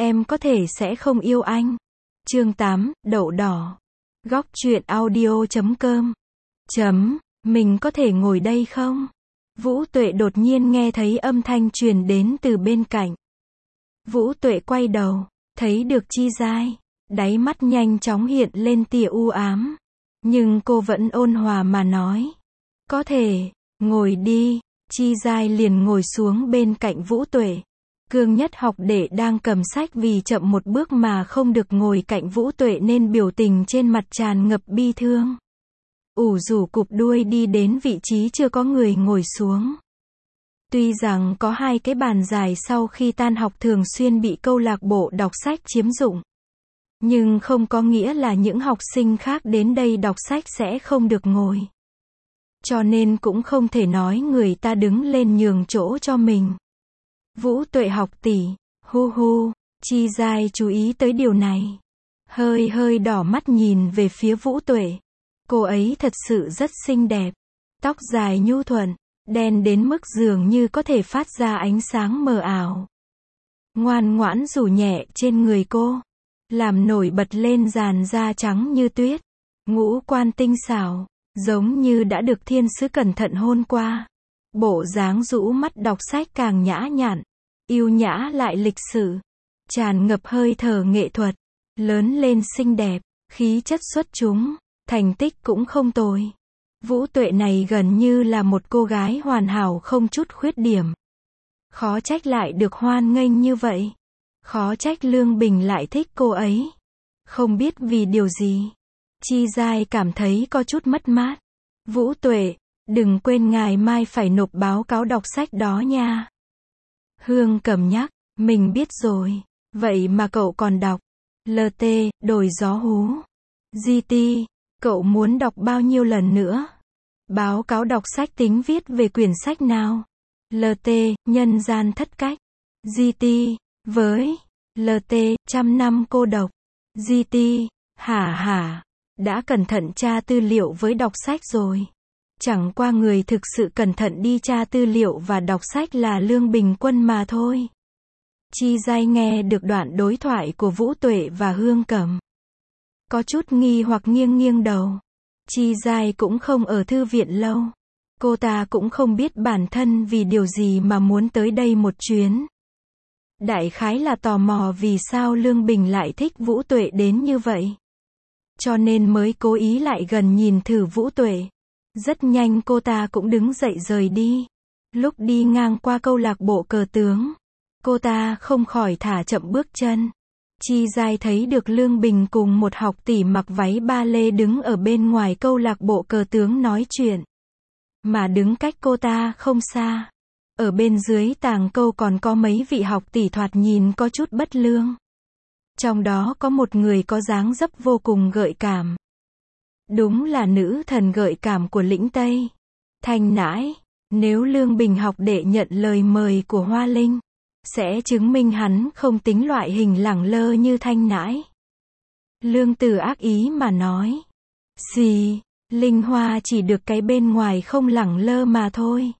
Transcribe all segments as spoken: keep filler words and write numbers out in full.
em có thể sẽ không yêu anh. Chương tám, đậu đỏ. Góc truyện audio chấm com. Chấm, mình có thể ngồi đây không? Vũ Tuệ đột nhiên nghe thấy âm thanh truyền đến từ bên cạnh. Vũ Tuệ quay đầu, thấy được Chi Giai, đáy mắt nhanh chóng hiện lên tia u ám. Nhưng cô vẫn ôn hòa mà nói. Có thể, ngồi đi. Chi Giai liền ngồi xuống bên cạnh Vũ Tuệ. Cương Nhất học đệ đang cầm sách vì chậm một bước mà không được ngồi cạnh Vũ Tuệ nên biểu tình trên mặt tràn ngập bi thương. Ủ rủ cụp đuôi đi đến vị trí chưa có người ngồi xuống. Tuy rằng có hai cái bàn dài sau khi tan học thường xuyên bị câu lạc bộ đọc sách chiếm dụng. Nhưng không có nghĩa là những học sinh khác đến đây đọc sách sẽ không được ngồi. Cho nên cũng không thể nói người ta đứng lên nhường chỗ cho mình. Vũ Tuệ học tỷ, hu hu, Chi Giai chú ý tới điều này. Hơi hơi đỏ mắt nhìn về phía Vũ Tuệ. Cô ấy thật sự rất xinh đẹp. Tóc dài nhu thuận, đen đến mức dường như có thể phát ra ánh sáng mờ ảo. Ngoan ngoãn rủ nhẹ trên người cô, làm nổi bật lên làn da trắng như tuyết. Ngũ quan tinh xảo, giống như đã được thiên sứ cẩn thận hôn qua. Bộ dáng rũ mắt đọc sách càng nhã nhặn, yêu nhã lại lịch sự, tràn ngập hơi thở nghệ thuật, lớn lên xinh đẹp, khí chất xuất chúng, thành tích cũng không tồi. Vũ Tuệ này gần như là một cô gái hoàn hảo không chút khuyết điểm. Khó trách lại được hoan nghênh như vậy. Khó trách Lương Bình lại thích cô ấy. Không biết vì điều gì. Chi Giai cảm thấy có chút mất mát. Vũ Tuệ, đừng quên ngày mai phải nộp báo cáo đọc sách đó nha. Hương Cầm nhắc, mình biết rồi. Vậy mà cậu còn đọc. lờ tê, đồi gió hú. giê tê, cậu muốn đọc bao nhiêu lần nữa? Báo cáo đọc sách tính viết về quyển sách nào? lờ tê, nhân gian thất cách. giê tê, với. lờ tê, trăm năm cô độc. giê tê, hả hả. Đã cẩn thận tra tư liệu với đọc sách rồi. Chẳng qua người thực sự cẩn thận đi tra tư liệu và đọc sách là Lương Bình Quân mà thôi. Chi Giai nghe được đoạn đối thoại của Vũ Tuệ và Hương Cẩm. Có chút nghi hoặc nghiêng nghiêng đầu. Chi Giai cũng không ở thư viện lâu. Cô ta cũng không biết bản thân vì điều gì mà muốn tới đây một chuyến. Đại khái là tò mò vì sao Lương Bình lại thích Vũ Tuệ đến như vậy. Cho nên mới cố ý lại gần nhìn thử Vũ Tuệ. Rất nhanh cô ta cũng đứng dậy rời đi. Lúc đi ngang qua câu lạc bộ cờ tướng, cô ta không khỏi thả chậm bước chân. Chi Giai thấy được Lương Bình cùng một học tỷ mặc váy ba lê đứng ở bên ngoài câu lạc bộ cờ tướng nói chuyện. Mà đứng cách cô ta không xa. Ở bên dưới tàng câu còn có mấy vị học tỷ thoạt nhìn có chút bất lương. Trong đó có một người có dáng dấp vô cùng gợi cảm. Đúng là nữ thần gợi cảm của lĩnh Tây. Thanh Nãi, nếu Lương Bình học đệ nhận lời mời của Hoa Linh, sẽ chứng minh hắn không tính loại hình lẳng lơ như Thanh Nãi. Lương Tử ác ý mà nói. Xì, Linh Hoa chỉ được cái bên ngoài không lẳng lơ mà thôi.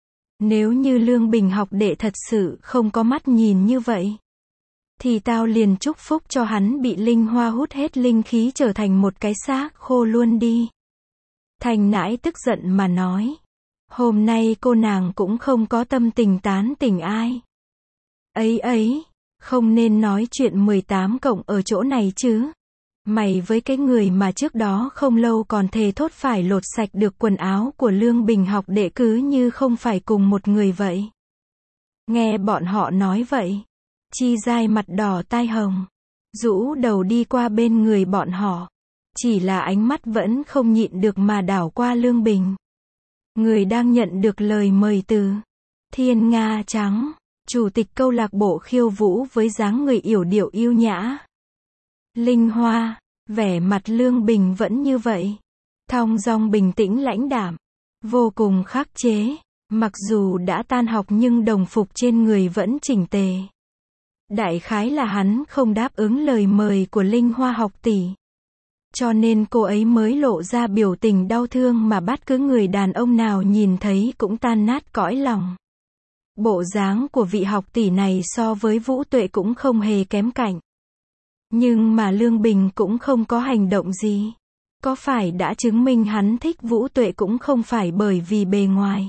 Nếu như Lương Bình học đệ thật sự không có mắt nhìn như vậy, thì tao liền chúc phúc cho hắn bị Linh Hoa hút hết linh khí trở thành một cái xác khô luôn đi. Thanh Nãi tức giận mà nói. Hôm nay cô nàng cũng không có tâm tình tán tỉnh ai. Ấy ấy, không nên nói chuyện mười tám cộng ở chỗ này chứ. Mày với cái người mà trước đó không lâu còn thề thốt phải lột sạch được quần áo của Lương Bình học đệ cứ như không phải cùng một người vậy. Nghe bọn họ nói vậy, Chi Giai mặt đỏ tai hồng, rũ đầu đi qua bên người bọn họ. Chỉ là ánh mắt vẫn không nhịn được mà đảo qua Lương Bình. Người đang nhận được lời mời từ Thiên Nga Trắng, chủ tịch câu lạc bộ khiêu vũ với dáng người yểu điệu yêu nhã. Linh Hoa, vẻ mặt Lương Bình vẫn như vậy. Thong dong bình tĩnh lãnh đạm, vô cùng khắc chế. Mặc dù đã tan học nhưng đồng phục trên người vẫn chỉnh tề. Đại khái là hắn không đáp ứng lời mời của Linh Hoa học tỷ. Cho nên cô ấy mới lộ ra biểu tình đau thương mà bất cứ người đàn ông nào nhìn thấy cũng tan nát cõi lòng. Bộ dáng của vị học tỷ này so với Vũ Tuệ cũng không hề kém cạnh. Nhưng mà Lương Bình cũng không có hành động gì. Có phải đã chứng minh hắn thích Vũ Tuệ cũng không phải bởi vì bề ngoài.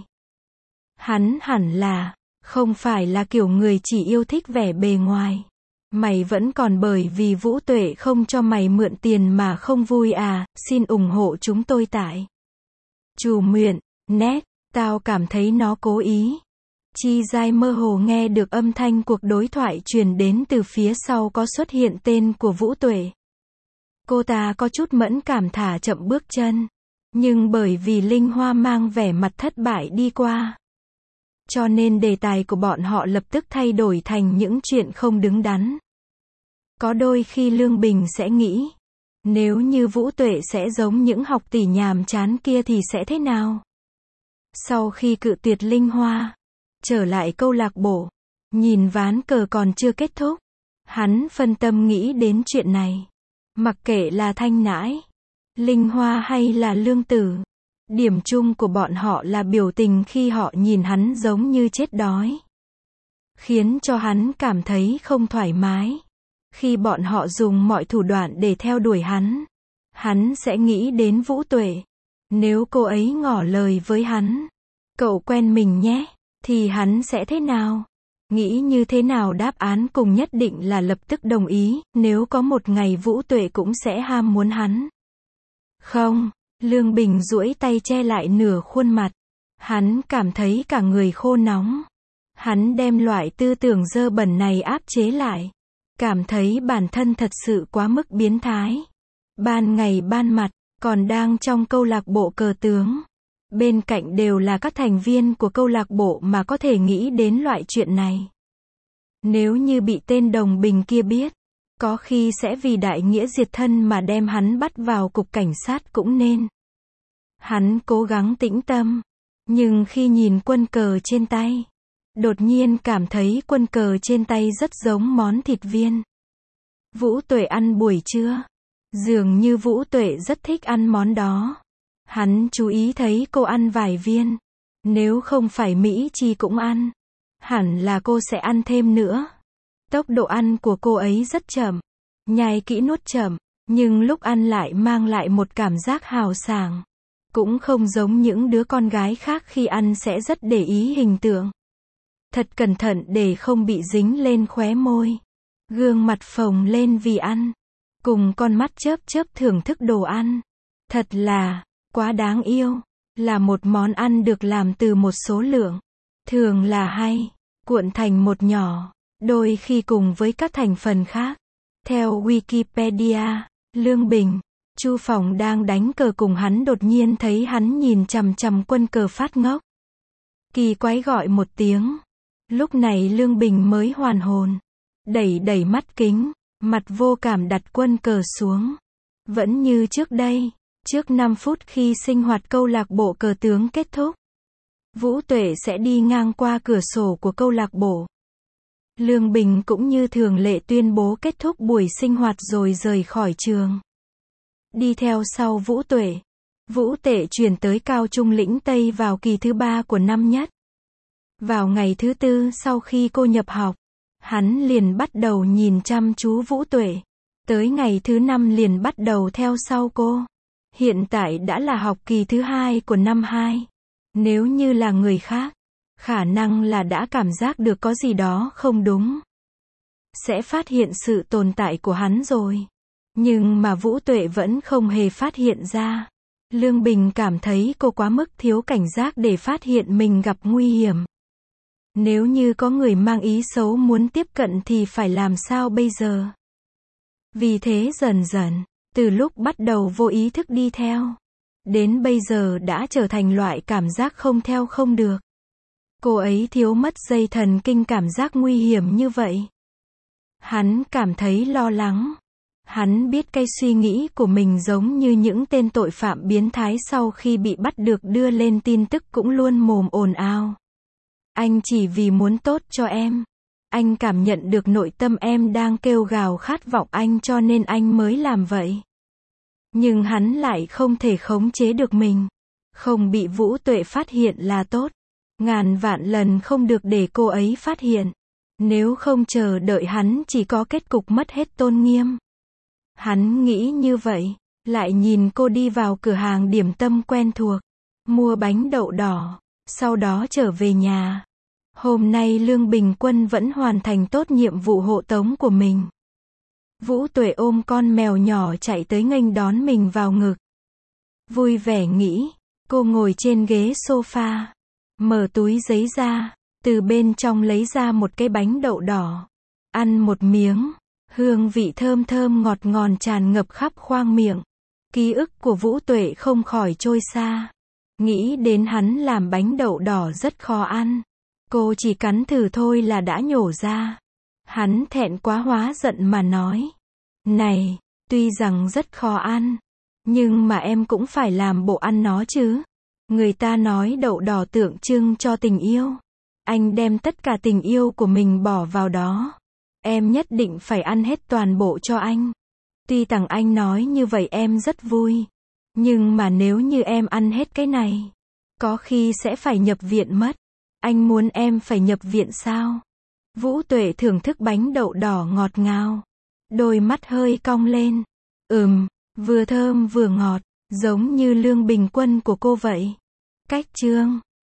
Hắn hẳn là, không phải là kiểu người chỉ yêu thích vẻ bề ngoài. Mày vẫn còn bởi vì Vũ Tuệ không cho mày mượn tiền mà không vui à, xin ủng hộ chúng tôi tại Trù Muyện, net, tao cảm thấy nó cố ý. Chi Giai mơ hồ nghe được âm thanh cuộc đối thoại truyền đến từ phía sau có xuất hiện tên của Vũ Tuệ. Cô ta có chút mẫn cảm thả chậm bước chân. Nhưng bởi vì Linh Hoa mang vẻ mặt thất bại đi qua. Cho nên đề tài của bọn họ lập tức thay đổi thành những chuyện không đứng đắn. Có đôi khi Lương Bình sẽ nghĩ, nếu như Vũ Tuệ sẽ giống những học tỷ nhàm chán kia thì sẽ thế nào? Sau khi cự tuyệt Linh Hoa, trở lại câu lạc bộ, nhìn ván cờ còn chưa kết thúc, hắn phân tâm nghĩ đến chuyện này. Mặc kệ là Thanh Nãi, Linh Hoa hay là Lương Tử, điểm chung của bọn họ là biểu tình khi họ nhìn hắn giống như chết đói. Khiến cho hắn cảm thấy không thoải mái. Khi bọn họ dùng mọi thủ đoạn để theo đuổi hắn, hắn sẽ nghĩ đến Vũ Tuệ. Nếu cô ấy ngỏ lời với hắn, cậu quen mình nhé, thì hắn sẽ thế nào? Nghĩ như thế nào đáp án cùng nhất định là lập tức đồng ý, nếu có một ngày Vũ Tuệ cũng sẽ ham muốn hắn. Không, Lương Bình duỗi tay che lại nửa khuôn mặt. Hắn cảm thấy cả người khô nóng. Hắn đem loại tư tưởng dơ bẩn này áp chế lại. Cảm thấy bản thân thật sự quá mức biến thái. Ban ngày ban mặt, còn đang trong câu lạc bộ cờ tướng. Bên cạnh đều là các thành viên của câu lạc bộ mà có thể nghĩ đến loại chuyện này. Nếu như bị tên Đồng Bình kia biết, có khi sẽ vì đại nghĩa diệt thân mà đem hắn bắt vào cục cảnh sát cũng nên. Hắn cố gắng tĩnh tâm, nhưng khi nhìn quân cờ trên tay, đột nhiên cảm thấy quân cờ trên tay rất giống món thịt viên. Vũ Tuệ ăn buổi trưa. Dường như Vũ Tuệ rất thích ăn món đó. Hắn chú ý thấy cô ăn vài viên. Nếu không phải Mỹ Chi cũng ăn, hẳn là cô sẽ ăn thêm nữa. Tốc độ ăn của cô ấy rất chậm, nhai kỹ nuốt chậm, nhưng lúc ăn lại mang lại một cảm giác hào sảng. Cũng không giống những đứa con gái khác khi ăn sẽ rất để ý hình tượng. Thật cẩn thận để không bị dính lên khóe môi. Gương mặt phồng lên vì ăn. Cùng con mắt chớp chớp thưởng thức đồ ăn. Thật là, quá đáng yêu. Là một món ăn được làm từ một số lượng. Thường là hay, cuộn thành một nhỏ. Đôi khi cùng với các thành phần khác. Theo Wikipedia, Lương Bình, Chu Phòng đang đánh cờ cùng hắn đột nhiên thấy hắn nhìn chằm chằm quân cờ phát ngốc. Kỳ quái gọi một tiếng. Lúc này Lương Bình mới hoàn hồn. Đẩy đẩy mắt kính, mặt vô cảm đặt quân cờ xuống. Vẫn như trước đây, trước năm phút khi sinh hoạt câu lạc bộ cờ tướng kết thúc. Vũ Tuệ sẽ đi ngang qua cửa sổ của câu lạc bộ. Lương Bình cũng như thường lệ tuyên bố kết thúc buổi sinh hoạt rồi rời khỏi trường. Đi theo sau Vũ Tuệ. Vũ Tuệ chuyển tới Cao Trung Lĩnh Tây vào kỳ thứ ba của năm nhất. Vào ngày thứ tư sau khi cô nhập học, hắn liền bắt đầu nhìn chăm chú Vũ Tuệ. Tới ngày thứ năm liền bắt đầu theo sau cô. Hiện tại đã là học kỳ thứ hai của năm hai. Nếu như là người khác, khả năng là đã cảm giác được có gì đó không đúng. Sẽ phát hiện sự tồn tại của hắn rồi. Nhưng mà Vũ Tuệ vẫn không hề phát hiện ra. Lương Bình cảm thấy cô quá mức thiếu cảnh giác để phát hiện mình gặp nguy hiểm. Nếu như có người mang ý xấu muốn tiếp cận thì phải làm sao bây giờ? Vì thế dần dần, từ lúc bắt đầu vô ý thức đi theo, đến bây giờ đã trở thành loại cảm giác không theo không được. Cô ấy thiếu mất dây thần kinh cảm giác nguy hiểm như vậy. Hắn cảm thấy lo lắng. Hắn biết cái suy nghĩ của mình giống như những tên tội phạm biến thái sau khi bị bắt được đưa lên tin tức cũng luôn mồm ồn ào. Anh chỉ vì muốn tốt cho em. Anh cảm nhận được nội tâm em đang kêu gào khát vọng anh cho nên anh mới làm vậy. Nhưng hắn lại không thể khống chế được mình. Không bị Vũ Tuệ phát hiện là tốt. Ngàn vạn lần không được để cô ấy phát hiện. Nếu không chờ đợi hắn chỉ có kết cục mất hết tôn nghiêm. Hắn nghĩ như vậy, lại nhìn cô đi vào cửa hàng điểm tâm quen thuộc, mua bánh đậu đỏ, sau đó trở về nhà. Hôm nay Lương Bình Quân vẫn hoàn thành tốt nhiệm vụ hộ tống của mình. Vũ Tuệ ôm con mèo nhỏ chạy tới nghênh đón mình vào ngực. Vui vẻ nghĩ, cô ngồi trên ghế sofa, mở túi giấy ra, từ bên trong lấy ra một cái bánh đậu đỏ. Ăn một miếng, hương vị thơm thơm ngọt ngọt tràn ngập khắp khoang miệng. Ký ức của Vũ Tuệ không khỏi trôi xa. Nghĩ đến hắn làm bánh đậu đỏ rất khó ăn. Cô chỉ cắn thử thôi là đã nhổ ra. Hắn thẹn quá hóa giận mà nói. Này, tuy rằng rất khó ăn, nhưng mà em cũng phải làm bộ ăn nó chứ. Người ta nói đậu đỏ tượng trưng cho tình yêu. Anh đem tất cả tình yêu của mình bỏ vào đó. Em nhất định phải ăn hết toàn bộ cho anh. Tuy rằng anh nói như vậy em rất vui. Nhưng mà nếu như em ăn hết cái này, có khi sẽ phải nhập viện mất. Anh muốn em phải nhập viện sao? Vũ Tuệ thưởng thức bánh đậu đỏ ngọt ngào. Đôi mắt hơi cong lên. Ừm, vừa thơm vừa ngọt, giống như Lương Bình Quân của cô vậy. Cách chương